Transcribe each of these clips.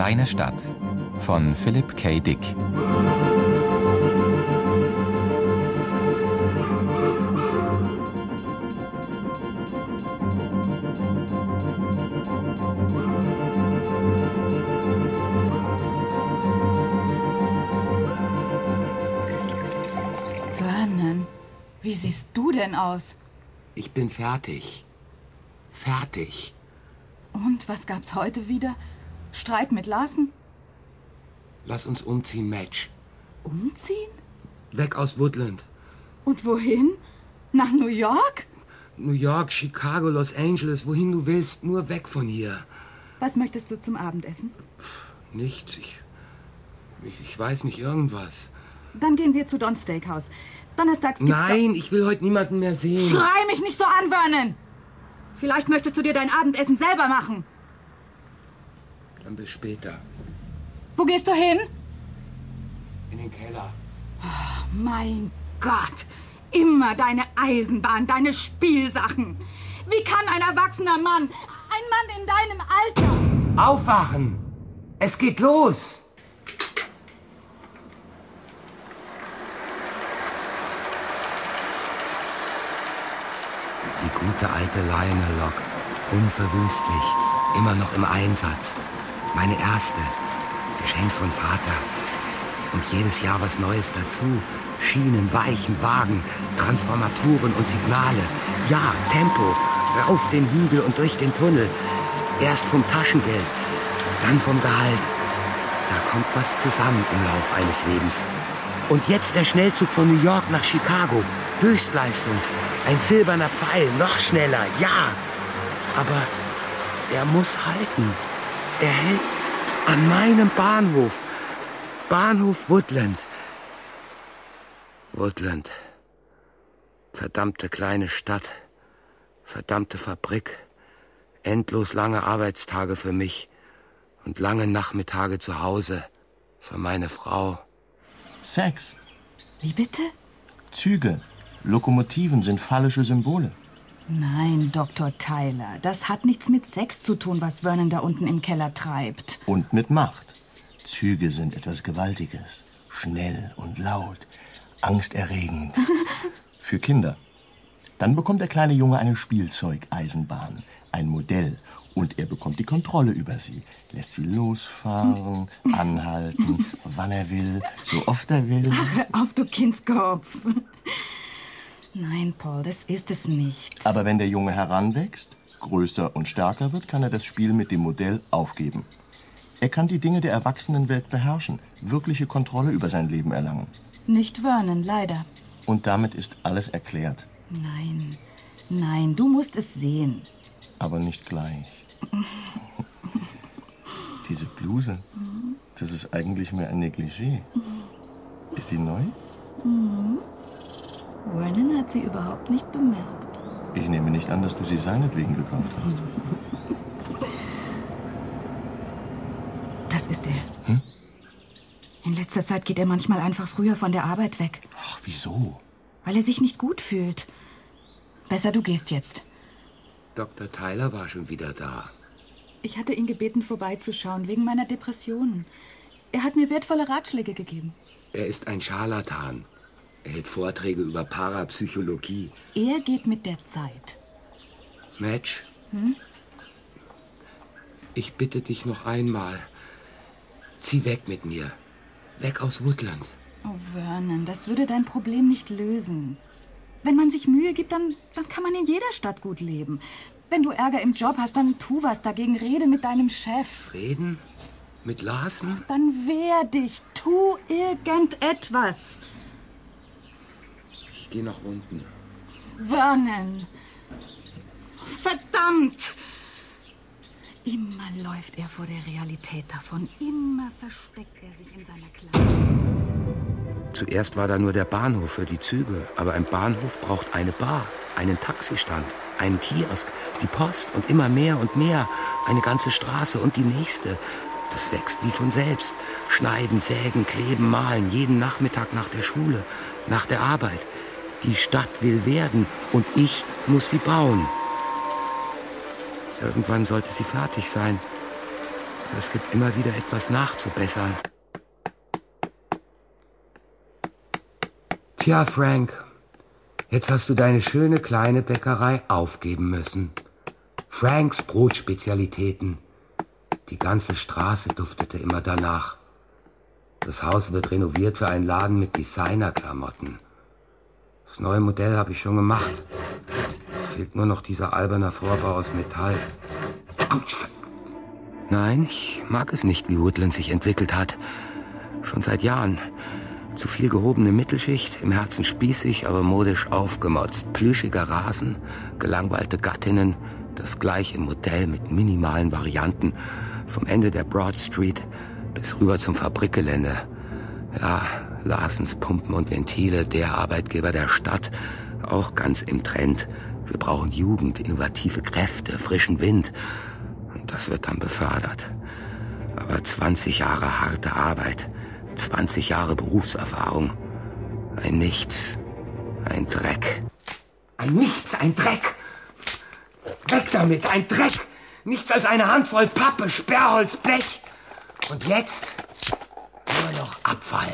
kleine Stadt von Philip K. Dick. Vernon, wie siehst du denn aus? Ich bin fertig. Fertig. Und was gab's heute wieder? Streit mit Larsen? Lass uns umziehen, Madge. Umziehen? Weg aus Woodland. Und wohin? Nach New York? New York, Chicago, Los Angeles, wohin du willst, nur weg von hier. Was möchtest du zum Abendessen? Nichts, ich weiß nicht, irgendwas. Dann gehen wir zu Don's Steakhouse. Donnerstags gibt's Nein, ich will heute niemanden mehr sehen. Schrei mich nicht so an, Vernon! Vielleicht möchtest du dir dein Abendessen selber machen. Dann bis später. Wo gehst du hin? In den Keller. Oh, mein Gott! Immer deine Eisenbahn, deine Spielsachen. Wie kann ein erwachsener Mann, ein Mann in deinem Alter... Aufwachen! Es geht los! Die gute alte Lionel Log, unverwüstlich, immer noch im Einsatz. Meine erste, geschenkt von Vater. Und jedes Jahr was Neues dazu. Schienen, Weichen, Wagen, Transformatoren und Signale. Ja, Tempo, rauf den Hügel und durch den Tunnel. Erst vom Taschengeld, dann vom Gehalt. Da kommt was zusammen im Lauf eines Lebens. Und jetzt der Schnellzug von New York nach Chicago. Höchstleistung. Ein silberner Pfeil, noch schneller, ja. Aber er muss halten. Er hält an meinem Bahnhof. Bahnhof Woodland. Woodland. Verdammte kleine Stadt. Verdammte Fabrik. Endlos lange Arbeitstage für mich. Und lange Nachmittage zu Hause. Für meine Frau. Sex. Wie bitte? Züge. Lokomotiven sind phallische Symbole. Nein, Dr. Tyler, das hat nichts mit Sex zu tun, was Vernon da unten im Keller treibt. Und mit Macht. Züge sind etwas Gewaltiges. Schnell und laut. Angsterregend. Für Kinder. Dann bekommt der kleine Junge eine Spielzeugeisenbahn. Ein Modell. Und er bekommt die Kontrolle über sie. Lässt sie losfahren, anhalten, wann er will, so oft er will. Ach, hör auf, du Kindskopf. Nein, Paul, das ist es nicht. Aber wenn der Junge heranwächst, größer und stärker wird, kann er das Spiel mit dem Modell aufgeben. Er kann die Dinge der Erwachsenenwelt beherrschen, wirkliche Kontrolle über sein Leben erlangen. Nicht Vernon, leider. Und damit ist alles erklärt. Nein, du musst es sehen. Aber nicht gleich. Diese Bluse, das ist eigentlich mehr ein Negligé. Ist die neu? Vernon hat sie überhaupt nicht bemerkt. Ich nehme nicht an, dass du sie seinetwegen gekauft hast. Das ist er. In letzter Zeit geht er manchmal einfach früher von der Arbeit weg. Ach, wieso? Weil er sich nicht gut fühlt. Besser, du gehst jetzt. Dr. Tyler war schon wieder da. Ich hatte ihn gebeten, vorbeizuschauen, wegen meiner Depressionen. Er hat mir wertvolle Ratschläge gegeben. Er ist ein Scharlatan. Er hält Vorträge über Parapsychologie. Er geht mit der Zeit. Madge? Ich bitte dich noch einmal. Zieh weg mit mir. Weg aus Woodland. Oh, Vernon, das würde dein Problem nicht lösen. Wenn man sich Mühe gibt, dann kann man in jeder Stadt gut leben. Wenn du Ärger im Job hast, dann tu was dagegen. Rede mit deinem Chef. Reden? Mit Larsen? Dann wehr dich. Tu irgendetwas. Ich gehe nach unten. Vernon. Verdammt! Immer läuft er vor der Realität davon. Immer versteckt er sich in seiner Kleidung. Zuerst war da nur der Bahnhof für die Züge. Aber ein Bahnhof braucht eine Bar, einen Taxistand, einen Kiosk, die Post und immer mehr und mehr. Eine ganze Straße und die nächste. Das wächst wie von selbst. Schneiden, sägen, kleben, malen. Jeden Nachmittag nach der Schule, nach der Arbeit. Die Stadt will werden und ich muss sie bauen. Irgendwann sollte sie fertig sein. Es gibt immer wieder etwas nachzubessern. Tja, Frank, jetzt hast du deine schöne kleine Bäckerei aufgeben müssen. Franks Brotspezialitäten. Die ganze Straße duftete immer danach. Das Haus wird renoviert für einen Laden mit Designerklamotten. Das neue Modell habe ich schon gemacht. Fehlt nur noch dieser alberne Vorbau aus Metall. Autsch. Nein, ich mag es nicht, wie Woodland sich entwickelt hat. Schon seit Jahren. Zu viel gehobene Mittelschicht, im Herzen spießig, aber modisch aufgemotzt. Plüschiger Rasen, gelangweilte Gattinnen, das gleiche Modell mit minimalen Varianten. Vom Ende der Broad Street bis rüber zum Fabrikgelände. Ja, Larsens Pumpen und Ventile, der Arbeitgeber der Stadt, auch ganz im Trend. Wir brauchen Jugend, innovative Kräfte, frischen Wind. Und das wird dann befördert. Aber 20 Jahre harte Arbeit, 20 Jahre Berufserfahrung. Ein Nichts, ein Dreck. Ein Nichts, ein Dreck! Weg damit, ein Dreck! Nichts als eine Handvoll Pappe, Sperrholz, Blech. Und jetzt nur noch Abfall.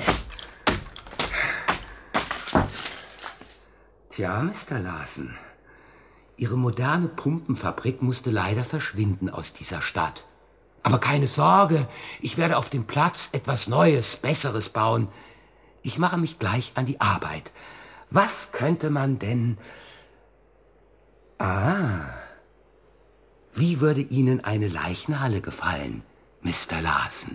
Tja, Mr. Larsen, Ihre moderne Pumpenfabrik musste leider verschwinden aus dieser Stadt. Aber keine Sorge, ich werde auf dem Platz etwas Neues, Besseres bauen. Ich mache mich gleich an die Arbeit. Was könnte man denn... Wie würde Ihnen eine Leichenhalle gefallen, Mr. Larsen?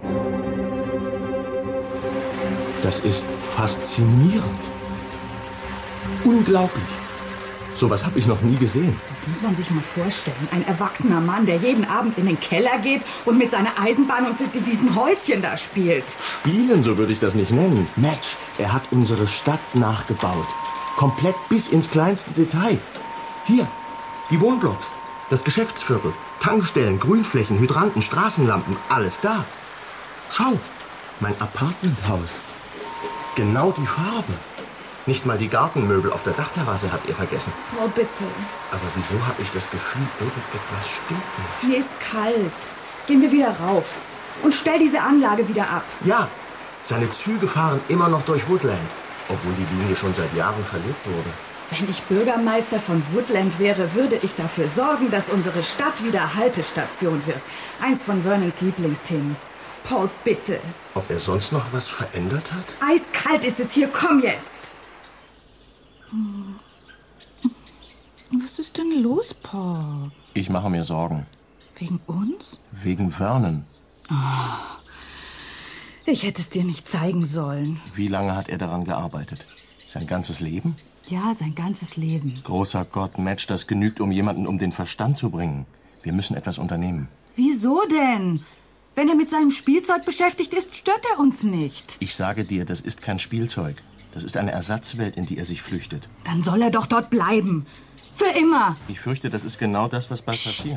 Das ist faszinierend. Unglaublich. Sowas habe ich noch nie gesehen. Das muss man sich mal vorstellen. Ein erwachsener Mann, der jeden Abend in den Keller geht und mit seiner Eisenbahn und diesen Häuschen da spielt. Spielen, so würde ich das nicht nennen. Match, er hat unsere Stadt nachgebaut. Komplett bis ins kleinste Detail. Hier, die Wohnblocks, das Geschäftsviertel, Tankstellen, Grünflächen, Hydranten, Straßenlampen, alles da. Schau, mein Apartmenthaus. Genau die Farbe. Nicht mal die Gartenmöbel auf der Dachterrasse habt ihr vergessen. Oh, bitte. Aber wieso habe ich das Gefühl, irgendetwas stimmt nicht? Mir ist kalt. Gehen wir wieder rauf. Und stell diese Anlage wieder ab. Ja, seine Züge fahren immer noch durch Woodland, obwohl die Linie schon seit Jahren verlegt wurde. Wenn ich Bürgermeister von Woodland wäre, würde ich dafür sorgen, dass unsere Stadt wieder Haltestation wird. Eins von Vernons Lieblingsthemen. Paul, bitte. Ob er sonst noch was verändert hat? Eiskalt ist es hier, komm jetzt. Was ist denn los, Paul? Ich mache mir Sorgen. Wegen uns? Wegen Vernon. Oh, ich hätte es dir nicht zeigen sollen. Wie lange hat er daran gearbeitet? Sein ganzes Leben? Ja, sein ganzes Leben. Großer Gott, Match, das genügt, um jemanden um den Verstand zu bringen. Wir müssen etwas unternehmen. Wieso denn? Wenn er mit seinem Spielzeug beschäftigt ist, stört er uns nicht. Ich sage dir, das ist kein Spielzeug. Das ist eine Ersatzwelt, in die er sich flüchtet. Dann soll er doch dort bleiben. Für immer. Ich fürchte, das ist genau das, was bald passiert.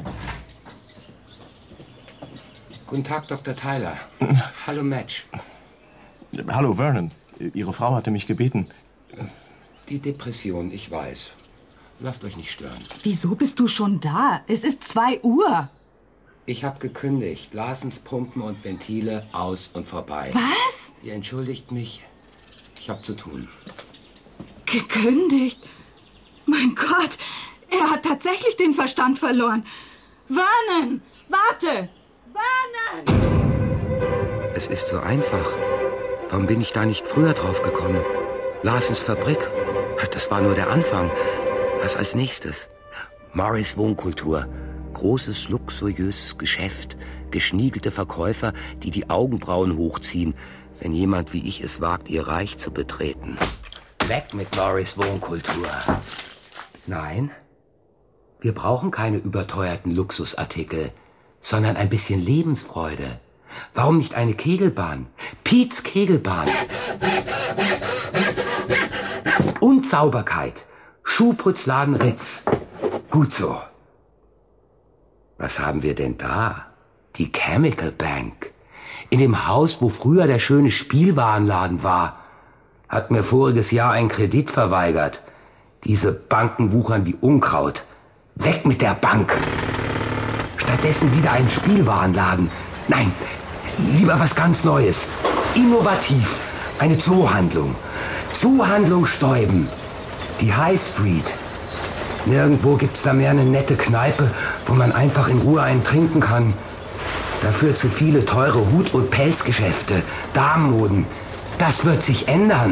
Guten Tag, Dr. Tyler. Hallo, Match. Hallo, Vernon. Ihre Frau hatte mich gebeten. Die Depression, ich weiß. Lasst euch nicht stören. Wieso bist du schon da? Es ist 2 Uhr. Ich habe gekündigt. Larsens Pumpen und Ventile aus und vorbei. Was? Ihr entschuldigt mich. Ich habe zu tun. Gekündigt? Mein Gott, er hat tatsächlich den Verstand verloren. Vernon, warte! Vernon! Es ist so einfach. Warum bin ich da nicht früher drauf gekommen? Larsens Fabrik? Das war nur der Anfang. Was als nächstes? Morris Wohnkultur. Großes, luxuriöses Geschäft. Geschniegelte Verkäufer, die die Augenbrauen hochziehen, wenn jemand wie ich es wagt, ihr Reich zu betreten. Weg mit Morris Wohnkultur. Nein, wir brauchen keine überteuerten Luxusartikel, sondern ein bisschen Lebensfreude. Warum nicht eine Kegelbahn? Piets Kegelbahn. Und Sauberkeit. Schuhputzladen Ritz. Gut so. Was haben wir denn da? Die Chemical Bank. In dem Haus, wo früher der schöne Spielwarenladen war, hat mir voriges Jahr ein Kredit verweigert. Diese Banken wuchern wie Unkraut. Weg mit der Bank. Stattdessen wieder ein Spielwarenladen. Nein, lieber was ganz Neues. Innovativ. Eine Zoohandlung. Zoohandlung Stäuben. Die High Street. Nirgendwo gibt's da mehr eine nette Kneipe, wo man einfach in Ruhe einen trinken kann. Dafür zu viele teure Hut- und Pelzgeschäfte, Damenmoden. Das wird sich ändern.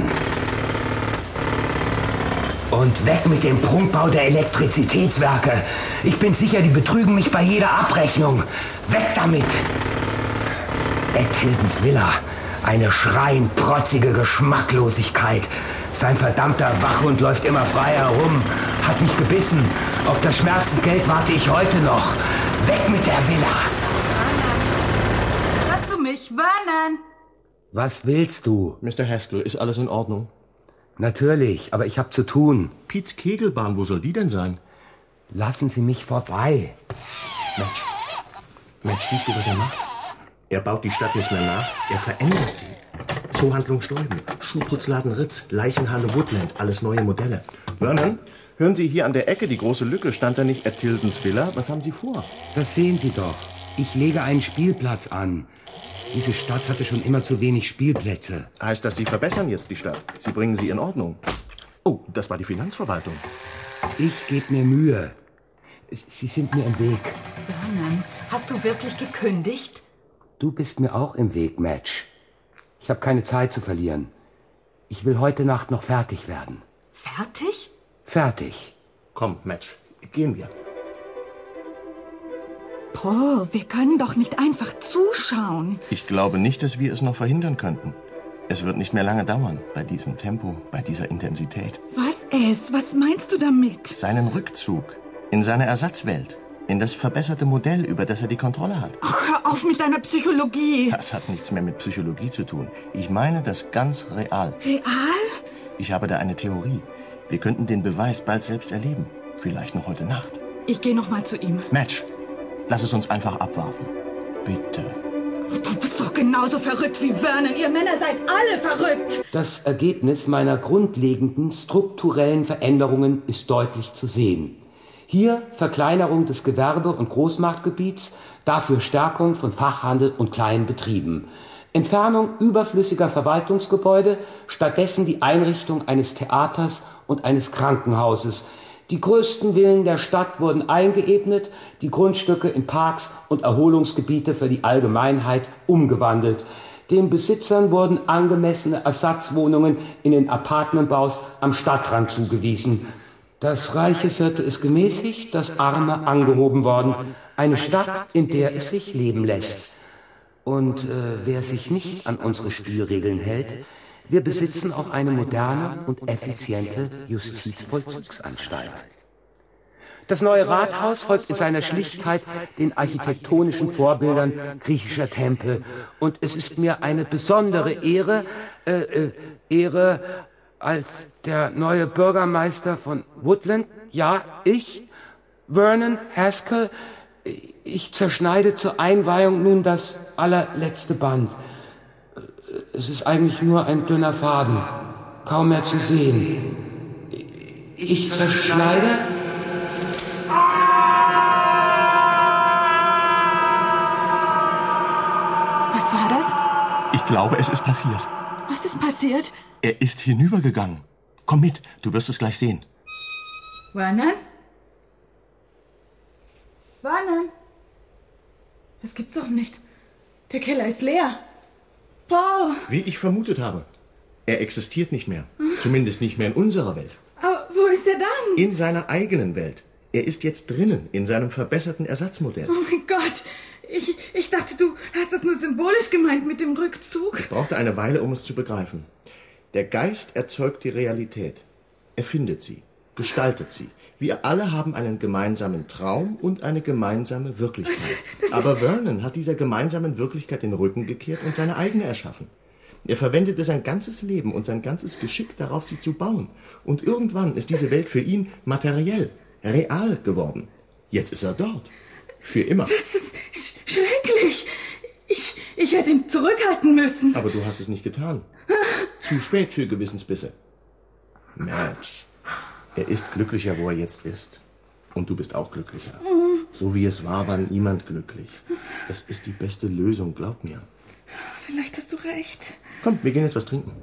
Und weg mit dem Prunkbau der Elektrizitätswerke. Ich bin sicher, die betrügen mich bei jeder Abrechnung. Weg damit! Ed Tiltons Villa. Eine schreiend protzige Geschmacklosigkeit. Sein verdammter Wachhund läuft immer frei herum. Hat mich gebissen. Auf das Schmerzensgeld warte ich heute noch. Weg mit der Villa! Vernon! Hörst du mich? Vernon! Was willst du? Mr. Haskell, ist alles in Ordnung? Natürlich, aber ich hab zu tun. Piets Kegelbahn, wo soll die denn sein? Lassen Sie mich vorbei. Mensch, siehst du, was er macht? Er baut die Stadt nicht mehr nach, er verändert sie. Zoohandlung Stäuben, Schuhputzladen Ritz, Leichenhalle Woodland, alles neue Modelle. Vernon, hören Sie, hier an der Ecke, die große Lücke, stand da nicht Ed Tiltons Villa? Was haben Sie vor? Das sehen Sie doch. Ich lege einen Spielplatz an. Diese Stadt hatte schon immer zu wenig Spielplätze. Heißt das, Sie verbessern jetzt die Stadt? Sie bringen sie in Ordnung? Oh, das war die Finanzverwaltung. Ich gebe mir Mühe. Sie sind mir im Weg. Vernon, hast du wirklich gekündigt? Du bist mir auch im Weg, Madge. Ich habe keine Zeit zu verlieren. Ich will heute Nacht noch fertig werden. Fertig? Fertig. Komm, Madge, gehen wir. Paul, wir können doch nicht einfach zuschauen. Ich glaube nicht, dass wir es noch verhindern könnten. Es wird nicht mehr lange dauern, bei diesem Tempo, bei dieser Intensität. Was meinst du damit? Seinen Rückzug in seine Ersatzwelt, in das verbesserte Modell, über das er die Kontrolle hat. Ach, hör auf mit deiner Psychologie. Das hat nichts mehr mit Psychologie zu tun. Ich meine das ganz real. Real? Ich habe da eine Theorie. Wir könnten den Beweis bald selbst erleben. Vielleicht noch heute Nacht. Ich gehe noch mal zu ihm. Madge, lass es uns einfach abwarten. Bitte. Du bist doch genauso verrückt wie Vernon. Ihr Männer seid alle verrückt. Das Ergebnis meiner grundlegenden strukturellen Veränderungen ist deutlich zu sehen. Hier Verkleinerung des Gewerbe- und Großmarktgebiets, dafür Stärkung von Fachhandel und kleinen Betrieben. Entfernung überflüssiger Verwaltungsgebäude, stattdessen die Einrichtung eines Theaters und eines Krankenhauses. Die größten Villen der Stadt wurden eingeebnet, die Grundstücke in Parks und Erholungsgebiete für die Allgemeinheit umgewandelt. Den Besitzern wurden angemessene Ersatzwohnungen in den Appartementbaus am Stadtrand zugewiesen. Das reiche Viertel ist gemäßigt, das Arme angehoben worden. Eine Stadt, in der es sich leben lässt. Und wer sich nicht an unsere Spielregeln hält, wir besitzen auch eine moderne und effiziente Justizvollzugsanstalt. Das neue Rathaus folgt in seiner Schlichtheit den architektonischen Vorbildern griechischer Tempel. Und es ist mir eine besondere Ehre, als der neue Bürgermeister von Woodland, ja, ich, Vernon Haskell, ich zerschneide zur Einweihung nun das allerletzte Band. Es ist eigentlich nur ein dünner Faden, kaum mehr zu sehen. Ich zerschneide... Was war das? Ich glaube, es ist passiert. Was ist passiert? Er ist hinübergegangen. Komm mit, du wirst es gleich sehen. Vernon? Vernon? Das gibt's doch nicht. Der Keller ist leer. Paul! Wie ich vermutet habe. Er existiert nicht mehr. Zumindest nicht mehr in unserer Welt. Aber wo ist er dann? In seiner eigenen Welt. Er ist jetzt drinnen, in seinem verbesserten Ersatzmodell. Oh mein Gott! Ich dachte, du hast das nur symbolisch gemeint mit dem Rückzug. Ich brauchte eine Weile, um es zu begreifen. Der Geist erzeugt die Realität. Er findet sie, gestaltet sie. Wir alle haben einen gemeinsamen Traum und eine gemeinsame Wirklichkeit. Aber Vernon hat dieser gemeinsamen Wirklichkeit den Rücken gekehrt und seine eigene erschaffen. Er verwendete sein ganzes Leben und sein ganzes Geschick darauf, sie zu bauen. Und irgendwann ist diese Welt für ihn materiell, real geworden. Jetzt ist er dort. Für immer. Das ist schrecklich. Ich hätte ihn zurückhalten müssen. Aber du hast es nicht getan. Zu spät für Gewissensbisse. Madge, er ist glücklicher, wo er jetzt ist. Und du bist auch glücklicher. So wie es war niemand glücklich. Das ist die beste Lösung, glaub mir. Vielleicht hast du recht. Komm, wir gehen jetzt was trinken.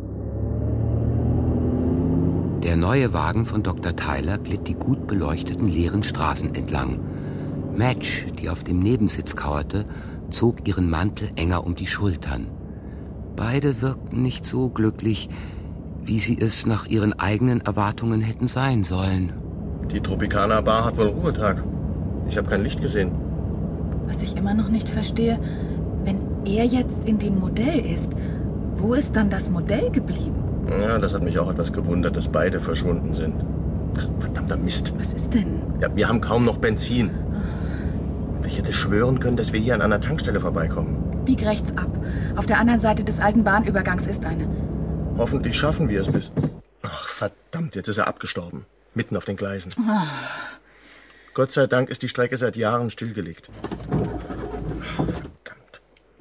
Der neue Wagen von Dr. Tyler glitt die gut beleuchteten leeren Straßen entlang. Madge, die auf dem Nebensitz kauerte, zog ihren Mantel enger um die Schultern. Beide wirkten nicht so glücklich, wie sie es nach ihren eigenen Erwartungen hätten sein sollen. Die Tropicana Bar hat wohl Ruhetag. Ich habe kein Licht gesehen. Was ich immer noch nicht verstehe, wenn er jetzt in dem Modell ist, wo ist dann das Modell geblieben? Ja, das hat mich auch etwas gewundert, dass beide verschwunden sind. Ach, verdammter Mist. Was ist denn? Ja, wir haben kaum noch Benzin. Ich hätte schwören können, dass wir hier an einer Tankstelle vorbeikommen. Bieg rechts ab. Auf der anderen Seite des alten Bahnübergangs ist eine. Hoffentlich schaffen wir es bis... Ach, verdammt, jetzt ist er abgestorben. Mitten auf den Gleisen. Gott sei Dank ist die Strecke seit Jahren stillgelegt. Ach, verdammt.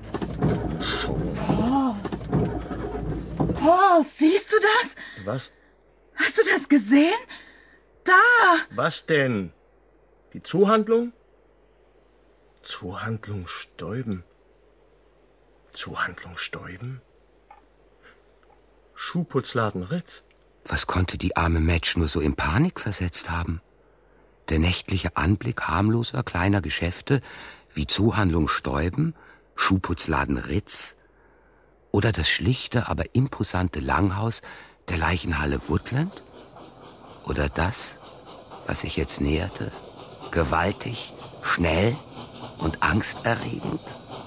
Paul, siehst du das? Was? Hast du das gesehen? Da! Was denn? Die Zuhandlung? Zuhandlung Stäuben. Zuhandlung Stäuben? Schuhputzladen Ritz. Was konnte die arme Madge nur so in Panik versetzt haben? Der nächtliche Anblick harmloser kleiner Geschäfte wie Zuhandlung Stäuben, Schuhputzladen Ritz oder das schlichte, aber imposante Langhaus der Leichenhalle Woodland? Oder das, was sich jetzt näherte, gewaltig, schnell und angsterregend?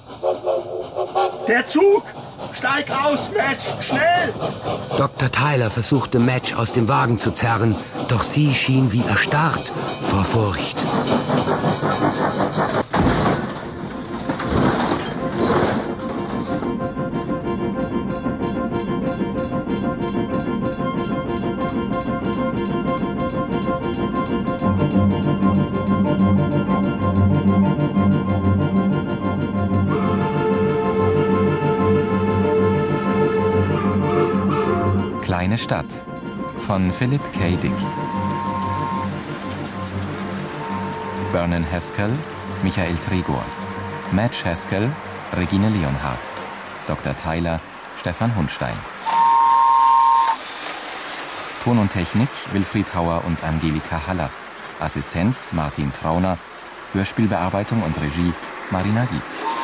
Der Zug! Steig aus, Madge! Schnell! Dr. Tyler versuchte Madge aus dem Wagen zu zerren, doch sie schien wie erstarrt vor Furcht. Kleine Stadt von Philip K. Dick. Vernon Haskell, Michael Tregor. Madge Haskell, Regine Leonhardt. Dr. Tyler, Stefan Hundstein. Ton und Technik Wilfried Hauer und Angelika Haller. Assistenz Martin Trauner. Hörspielbearbeitung und Regie Marina Dietz.